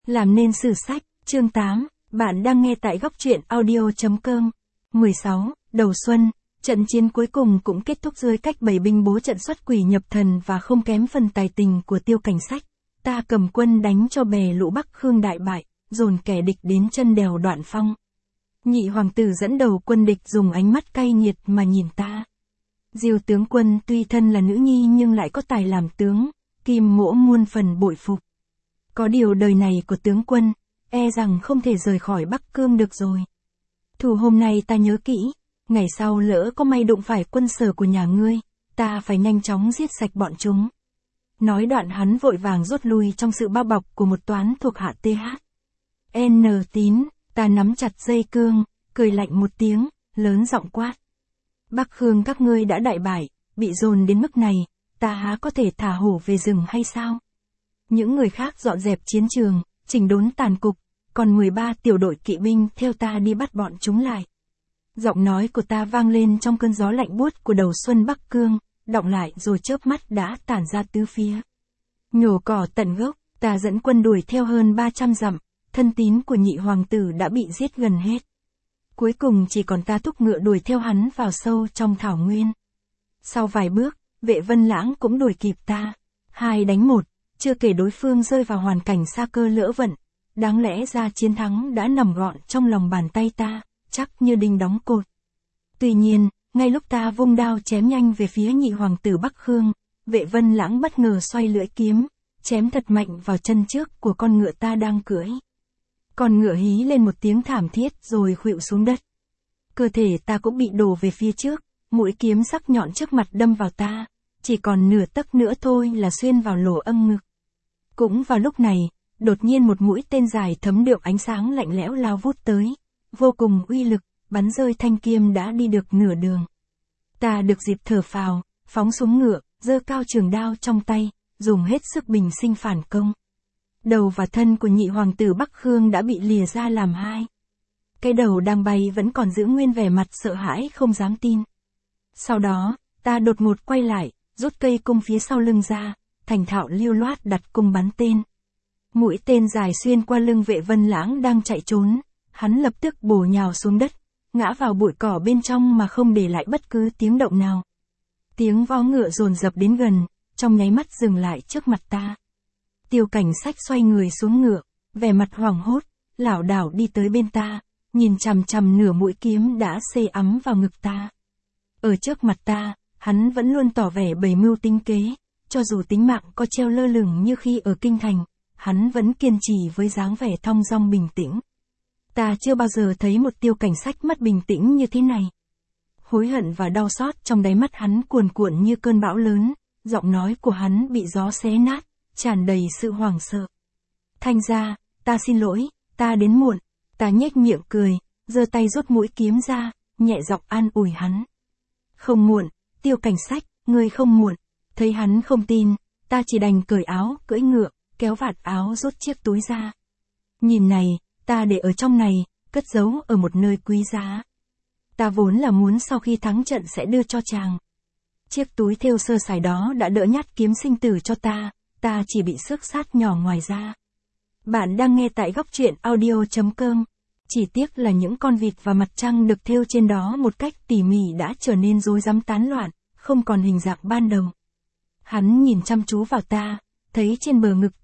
Làm nên sử sách, chương 8, bạn đang nghe tại góc truyện audio.com. 16. Đầu xuân, trận chiến cuối cùng cũng kết thúc dưới cách bày binh bố trận xuất quỷ nhập thần và không kém phần tài tình của Tiêu Cảnh Sách. Ta cầm quân đánh cho bè lũ Bắc Khương đại bại, dồn kẻ địch đến chân đèo Đoạn Phong. Nhị hoàng tử dẫn đầu quân địch dùng ánh mắt cay nghiệt mà nhìn ta. Diêu tướng quân tuy thân là nữ nhi nhưng lại có tài làm tướng, Kim Mỗ muôn phần bội phục. Có điều đời này của tướng quân, e rằng không thể rời khỏi Bắc Cương được rồi. Thù hôm nay ta nhớ kỹ, ngày sau lỡ có may đụng phải quân sở của nhà ngươi, ta phải nhanh chóng giết sạch bọn chúng. Nói đoạn hắn vội vàng rút lui trong sự bao bọc của một toán thuộc hạ TH. N Tín, ta nắm chặt dây cương, cười lạnh một tiếng, lớn giọng quát. Bắc Khương các ngươi đã đại bại, bị dồn đến mức này, ta há có thể thả hổ về rừng hay sao? Những người khác dọn dẹp chiến trường, chỉnh đốn tàn cục, còn 13 tiểu đội kỵ binh theo ta đi bắt bọn chúng lại. Giọng nói của ta vang lên trong cơn gió lạnh buốt của đầu xuân Bắc Cương, đọng lại rồi chớp mắt đã tản ra tứ phía. Nhổ cỏ tận gốc, ta dẫn quân đuổi theo hơn 300 dặm, thân tín của nhị hoàng tử đã bị giết gần hết. Cuối cùng chỉ còn ta thúc ngựa đuổi theo hắn vào sâu trong thảo nguyên. Sau vài bước, Vệ Vân Lãng cũng đuổi kịp ta. 2 đánh 1, chưa kể đối phương rơi vào hoàn cảnh sa cơ lỡ vận. Đáng lẽ ra chiến thắng đã nằm gọn trong lòng bàn tay ta, chắc như đinh đóng cột. Tuy nhiên, ngay lúc ta vung đao chém nhanh về phía nhị hoàng tử Bắc Khương, Vệ Vân Lãng bất ngờ xoay lưỡi kiếm, chém thật mạnh vào chân trước của con ngựa ta đang cưỡi. Con ngựa hí lên một tiếng thảm thiết rồi khuỵu xuống đất. Cơ thể ta cũng bị đổ về phía trước, mũi kiếm sắc nhọn trước mặt đâm vào ta, chỉ còn nửa tấc nữa thôi là xuyên vào lỗ âm ngực. Cũng vào lúc này, đột nhiên một mũi tên dài thấm đượm ánh sáng lạnh lẽo lao vút tới, vô cùng uy lực, bắn rơi thanh kiếm đã đi được nửa đường. Ta được dịp thở phào, phóng xuống ngựa, giơ cao trường đao trong tay, dùng hết sức bình sinh phản công. Đầu và thân của nhị hoàng tử Bắc Khương đã bị lìa ra làm hai. Cái đầu đang bay vẫn còn giữ nguyên vẻ mặt sợ hãi không dám tin. Sau đó, ta đột ngột quay lại, rút cây cung phía sau lưng ra, thành thạo lưu loát đặt cung bắn tên. Mũi tên dài xuyên qua lưng Vệ Vân Lãng đang chạy trốn, hắn lập tức bổ nhào xuống đất, ngã vào bụi cỏ bên trong mà không để lại bất cứ tiếng động nào. Tiếng vó ngựa dồn dập đến gần, trong nháy mắt dừng lại trước mặt ta. Tiêu Cảnh Sách xoay người xuống ngựa, vẻ mặt hoảng hốt, lảo đảo đi tới bên ta, nhìn chằm chằm nửa mũi kiếm đã xê ắm vào ngực ta. Ở trước mặt ta, hắn vẫn luôn tỏ vẻ bày mưu tính kế, cho dù tính mạng có treo lơ lửng như khi ở kinh thành, hắn vẫn kiên trì với dáng vẻ thong dong bình tĩnh. Ta chưa bao giờ thấy một Tiêu Cảnh Sách mất bình tĩnh như thế này. Hối hận và đau xót trong đáy mắt hắn cuồn cuộn như cơn bão lớn, giọng nói của hắn bị gió xé nát, tràn đầy sự hoảng sợ. Thanh gia, ta xin lỗi, ta đến muộn. Ta nhếch miệng cười, giơ tay rút mũi kiếm ra, nhẹ giọng an ủi hắn. Không muộn, Tiêu Cảnh Sách, ngươi không muộn. Thấy hắn không tin, ta chỉ đành cởi áo, cưỡi ngựa, kéo vạt áo rút chiếc túi ra. Nhìn này, ta để ở trong này, cất giấu ở một nơi quý giá. Ta vốn là muốn sau khi thắng trận sẽ đưa cho chàng. Chiếc túi thêu sơ sài đó đã đỡ nhát kiếm sinh tử cho ta chỉ bị xước sát nhỏ ngoài ra. Bạn đang nghe tại góc truyện audio.com. Chỉ tiếc là những con vịt và mặt trăng được thêu trên đó một cách tỉ mỉ đã trở nên rối rắm tán loạn, không còn hình dạng ban đầu. Hắn nhìn chăm chú vào ta, thấy trên bờ ngực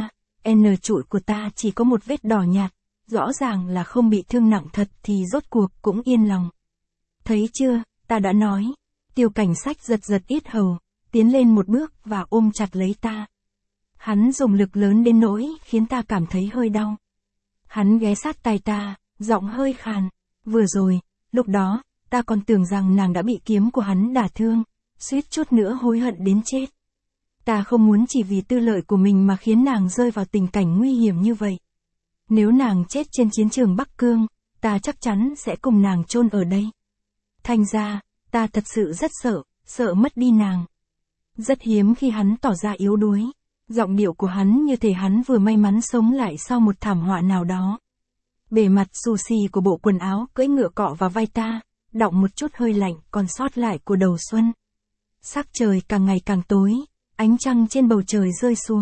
N trụi của ta chỉ có một vết đỏ nhạt, rõ ràng là không bị thương nặng thật thì rốt cuộc cũng yên lòng. Thấy chưa, ta đã nói. Tiêu Cảnh Sách giật giật yết hầu, tiến lên một bước và ôm chặt lấy ta. Hắn dùng lực lớn đến nỗi khiến ta cảm thấy hơi đau. Hắn ghé sát tai ta, giọng hơi khàn. Vừa rồi, lúc đó, ta còn tưởng rằng nàng đã bị kiếm của hắn đả thương, suýt chút nữa hối hận đến chết. Ta không muốn chỉ vì tư lợi của mình mà khiến nàng rơi vào tình cảnh nguy hiểm như vậy. Nếu nàng chết trên chiến trường Bắc Cương, ta chắc chắn sẽ cùng nàng chôn ở đây. Thành ra, ta thật sự rất sợ mất đi nàng. Rất hiếm khi hắn tỏ ra yếu đuối. Giọng điệu của hắn như thể hắn vừa may mắn sống lại sau một thảm họa nào đó. Bề mặt xù xì của bộ quần áo cưỡi ngựa cọ vào vai ta, đọng một chút hơi lạnh còn sót lại của đầu xuân. Sắc trời càng ngày càng tối, ánh trăng trên bầu trời rơi xuống,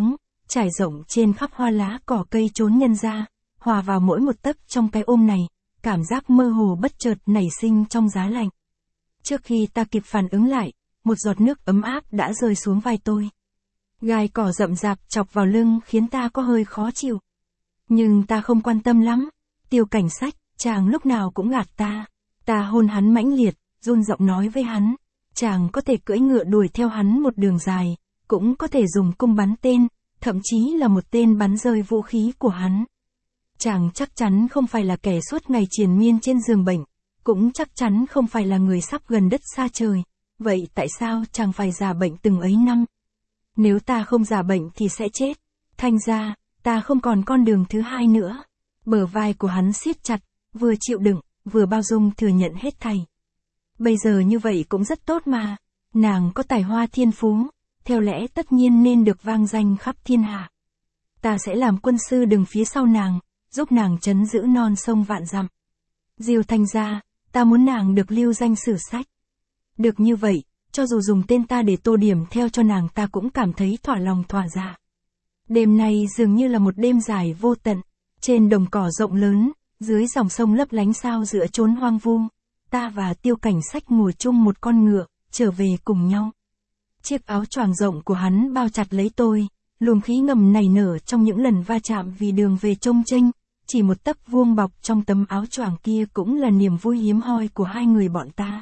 trải rộng trên khắp hoa lá cỏ cây chốn nhân gia, hòa vào mỗi một tấc trong cái ôm này, cảm giác mơ hồ bất chợt nảy sinh trong giá lạnh. Trước khi ta kịp phản ứng lại, một giọt nước ấm áp đã rơi xuống vai tôi. Gai cỏ rậm rạp chọc vào lưng khiến ta có hơi khó chịu. Nhưng ta không quan tâm lắm. Tiêu Cảnh Sách, chàng lúc nào cũng gạt ta. Ta hôn hắn mãnh liệt, run giọng nói với hắn. Chàng có thể cưỡi ngựa đuổi theo hắn một đường dài, cũng có thể dùng cung bắn tên, thậm chí là một tên bắn rơi vũ khí của hắn. Chàng chắc chắn không phải là kẻ suốt ngày triền miên trên giường bệnh, cũng chắc chắn không phải là người sắp gần đất xa trời. Vậy tại sao chàng phải giả bệnh từng ấy năm? Nếu ta không giả bệnh thì sẽ chết. Thành ra, ta không còn con đường thứ hai nữa. Bờ vai của hắn siết chặt, vừa chịu đựng, vừa bao dung thừa nhận hết thảy. Bây giờ như vậy cũng rất tốt mà. Nàng có tài hoa thiên phú, theo lẽ tất nhiên nên được vang danh khắp thiên hạ. Ta sẽ làm quân sư đứng phía sau nàng, giúp nàng trấn giữ non sông vạn dặm. Diêu Thanh gia, ta muốn nàng được lưu danh sử sách. Được như vậy, cho dù dùng tên ta để tô điểm theo cho nàng ta cũng cảm thấy thỏa lòng thỏa dạ. Đêm nay dường như là một đêm dài vô tận, trên đồng cỏ rộng lớn, dưới dòng sông lấp lánh sao giữa chốn hoang vu, ta và Tiêu Cảnh Sách ngồi chung một con ngựa, trở về cùng nhau. Chiếc áo choàng rộng của hắn bao chặt lấy tôi, luồng khí ngầm nảy nở trong những lần va chạm vì đường về trông chênh, chỉ một tấc vuông bọc trong tấm áo choàng kia cũng là niềm vui hiếm hoi của hai người bọn ta.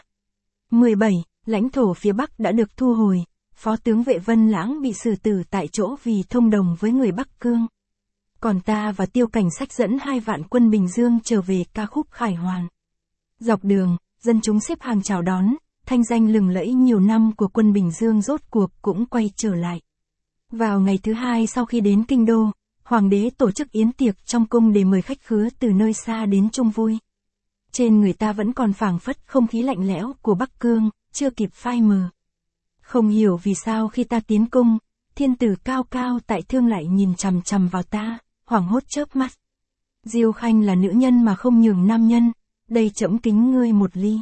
17. Lãnh thổ phía Bắc đã được thu hồi, Phó tướng Vệ Vân Lãng bị xử tử tại chỗ vì thông đồng với người Bắc Cương. Còn ta và Tiêu Cảnh Sách dẫn 2 vạn quân Bình Dương trở về ca khúc khải hoàn. Dọc đường, dân chúng xếp hàng chào đón, thanh danh lừng lẫy nhiều năm của quân Bình Dương rốt cuộc cũng quay trở lại. Vào ngày thứ 2 sau khi đến Kinh Đô, Hoàng đế tổ chức yến tiệc trong cung để mời khách khứa từ nơi xa đến chung vui. Trên người ta vẫn còn phảng phất không khí lạnh lẽo của Bắc Cương, chưa kịp phai mờ. Không hiểu vì sao khi ta tiến cung, thiên tử cao cao tại thương lại nhìn chằm chằm vào ta, hoảng hốt chớp mắt. Diêu Khanh là nữ nhân mà không nhường nam nhân, đây trẫm kính ngươi một ly.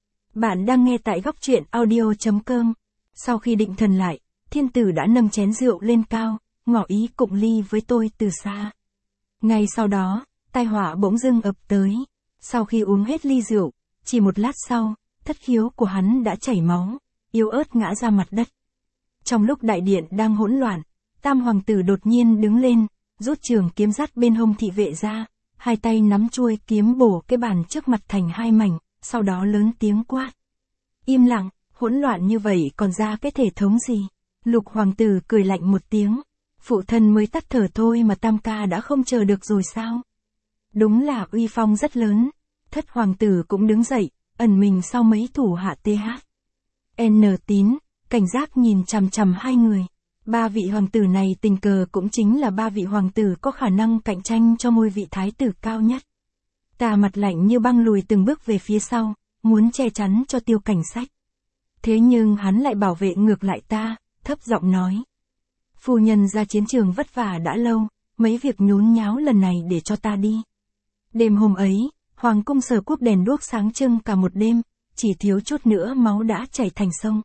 Bạn đang nghe tại góc truyện audio.com. Sau khi định thần lại, thiên tử đã nâng chén rượu lên cao, ngỏ ý cụng ly với tôi từ xa. Ngay sau đó, tai họa bỗng dưng ập tới. Sau khi uống hết ly rượu, chỉ một lát sau, thất khiếu của hắn đã chảy máu, yếu ớt ngã ra mặt đất. Trong lúc đại điện đang hỗn loạn, Tam hoàng tử đột nhiên đứng lên, rút trường kiếm dắt bên hông thị vệ ra, hai tay nắm chuôi kiếm bổ cái bàn trước mặt thành 2 mảnh, sau đó lớn tiếng quát. Im lặng, hỗn loạn như vậy còn ra cái thể thống gì? Lục hoàng tử cười lạnh một tiếng. Phụ thân mới tắt thở thôi mà Tam ca đã không chờ được rồi sao? Đúng là uy phong rất lớn. Thất hoàng tử cũng đứng dậy, ẩn mình sau mấy thủ hạ TH. N Tín, cảnh giác nhìn chằm chằm hai người. 3 vị hoàng tử này tình cờ cũng chính là 3 vị hoàng tử có khả năng cạnh tranh cho ngôi vị thái tử cao nhất. Ta mặt lạnh như băng lùi từng bước về phía sau, muốn che chắn cho Tiêu Cảnh Sách. Thế nhưng hắn lại bảo vệ ngược lại ta, thấp giọng nói. Phu nhân ra chiến trường vất vả đã lâu, mấy việc nhốn nháo lần này để cho ta đi. Đêm hôm ấy, Hoàng cung Sở Quốc đèn đuốc sáng trưng cả một đêm, chỉ thiếu chút nữa máu đã chảy thành sông.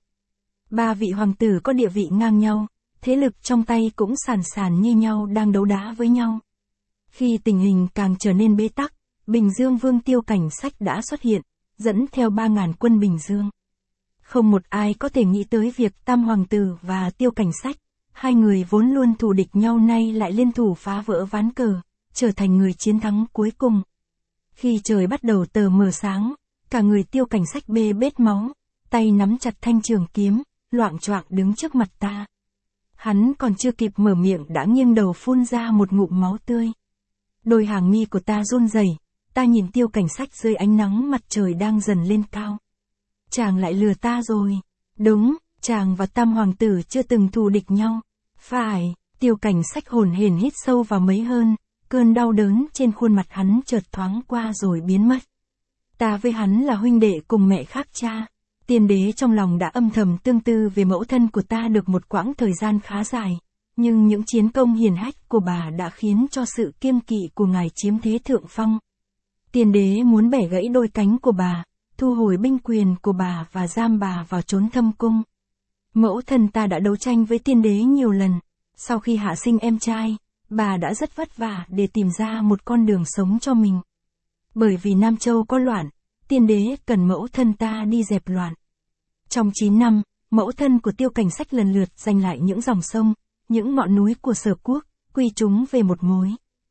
3 vị hoàng tử có địa vị ngang nhau, thế lực trong tay cũng sàn sàn như nhau đang đấu đá với nhau. Khi tình hình càng trở nên bế tắc, Bình Dương Vương Tiêu Cảnh Sách đã xuất hiện, dẫn theo 3.000 quân Bình Dương. Không một ai có thể nghĩ tới việc Tam hoàng tử và Tiêu Cảnh Sách, hai người vốn luôn thù địch nhau nay lại liên thủ phá vỡ ván cờ, trở thành người chiến thắng cuối cùng. Khi trời bắt đầu tờ mờ sáng, cả người Tiêu Cảnh Sách bê bết máu, tay nắm chặt thanh trường kiếm, loạng choạng đứng trước mặt ta. Hắn còn chưa kịp mở miệng đã nghiêng đầu phun ra một ngụm máu tươi. Đôi hàng mi của ta run rẩy, ta nhìn Tiêu Cảnh Sách dưới ánh nắng mặt trời đang dần lên cao. Chàng lại lừa ta rồi. Đúng, chàng và Tam hoàng tử chưa từng thù địch nhau. Phải, Tiêu Cảnh Sách hổn hển hít sâu vào mấy hơn, cơn đau đớn trên khuôn mặt hắn chợt thoáng qua rồi biến mất. Ta với hắn là huynh đệ cùng mẹ khác cha. Tiên đế trong lòng đã âm thầm tương tư về mẫu thân của ta được một quãng thời gian khá dài, nhưng những chiến công hiển hách của bà đã khiến cho sự kiêng kỵ của ngài chiếm thế thượng phong. Tiên đế muốn bẻ gãy đôi cánh của bà, thu hồi binh quyền của bà và giam bà vào chốn thâm cung. Mẫu thân ta đã đấu tranh với tiên đế nhiều lần, Sau khi hạ sinh em trai, bà đã rất vất vả để tìm ra một con đường sống cho mình. Bởi vì Nam Châu có loạn, tiên đế cần mẫu thân ta đi dẹp loạn. Trong 9 năm, mẫu thân của Tiêu Cảnh Sách lần lượt giành lại những dòng sông, những ngọn núi của Sở Quốc, quy chúng về một mối.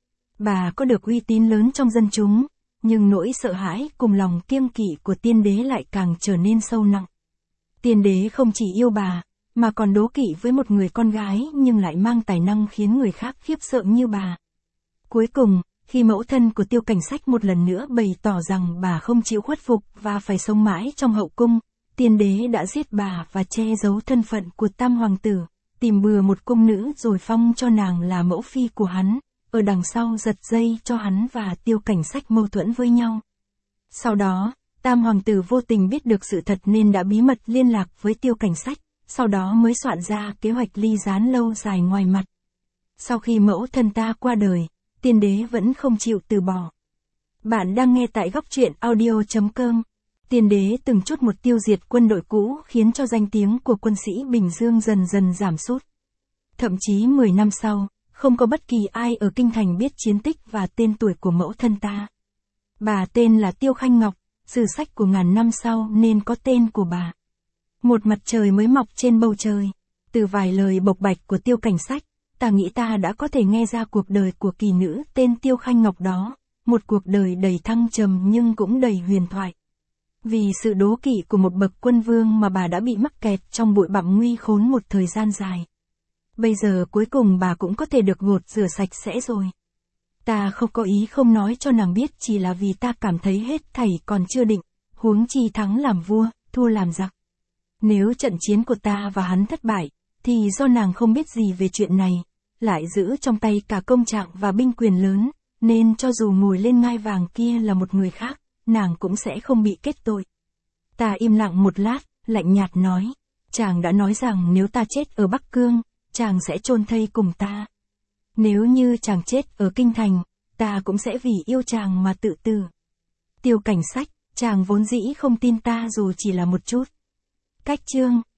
Bà có được uy tín lớn trong dân chúng, nhưng nỗi sợ hãi cùng lòng kiêng kỵ của tiên đế lại càng trở nên sâu nặng. Tiên đế không chỉ yêu bà, mà còn đố kỵ với một người con gái nhưng lại mang tài năng khiến người khác khiếp sợ như bà. Cuối cùng, khi mẫu thân của Tiêu Cảnh Sách một lần nữa bày tỏ rằng bà không chịu khuất phục và phải sống mãi trong hậu cung, tiên đế đã giết bà và che giấu thân phận của tam hoàng tử, tìm bừa một cung nữ rồi phong cho nàng là mẫu phi của hắn, ở đằng sau giật dây cho hắn và Tiêu Cảnh Sách mâu thuẫn với nhau. Sau đó, tam hoàng tử vô tình biết được sự thật nên đã bí mật liên lạc với Tiêu Cảnh Sách, sau đó mới soạn ra kế hoạch ly gián lâu dài ngoài mặt. Sau khi mẫu thân ta qua đời, tiên đế vẫn không chịu từ bỏ. Bạn đang nghe tại góc truyện audio.com. Tiên đế từng chút một tiêu diệt quân đội cũ khiến cho danh tiếng của quân sĩ Bình Dương dần dần giảm sút. Thậm chí 10 năm sau, không có bất kỳ ai ở kinh thành biết chiến tích và tên tuổi của mẫu thân ta. Bà tên là Tiêu Khanh Ngọc, sử sách của ngàn năm sau nên có tên của bà. Một mặt trời mới mọc trên bầu trời. Từ vài lời bộc bạch của Tiêu Cảnh Sách, ta nghĩ ta đã có thể nghe ra cuộc đời của kỳ nữ tên Tiêu Khanh Ngọc đó, một cuộc đời đầy thăng trầm nhưng cũng đầy huyền thoại. Vì sự đố kỵ của một bậc quân vương mà bà đã bị mắc kẹt trong bụi bặm nguy khốn một thời gian dài. Bây giờ cuối cùng bà cũng có thể được gột rửa sạch sẽ rồi. Ta không có ý không nói cho nàng biết chỉ là vì ta cảm thấy hết thảy còn chưa định, huống chi thắng làm vua, thua làm giặc. Nếu trận chiến của ta và hắn thất bại, thì do nàng không biết gì về chuyện này, lại giữ trong tay cả công trạng và binh quyền lớn, nên cho dù ngồi lên ngai vàng kia là một người khác, nàng cũng sẽ không bị kết tội. Ta im lặng một lát, lạnh nhạt nói, chàng đã nói rằng nếu ta chết ở Bắc Cương, chàng sẽ chôn thây cùng ta. Nếu như chàng chết ở Kinh Thành, ta cũng sẽ vì yêu chàng mà tự tử. Tiêu Cảnh Sách, chàng vốn dĩ không tin ta dù chỉ là một chút. Cách chương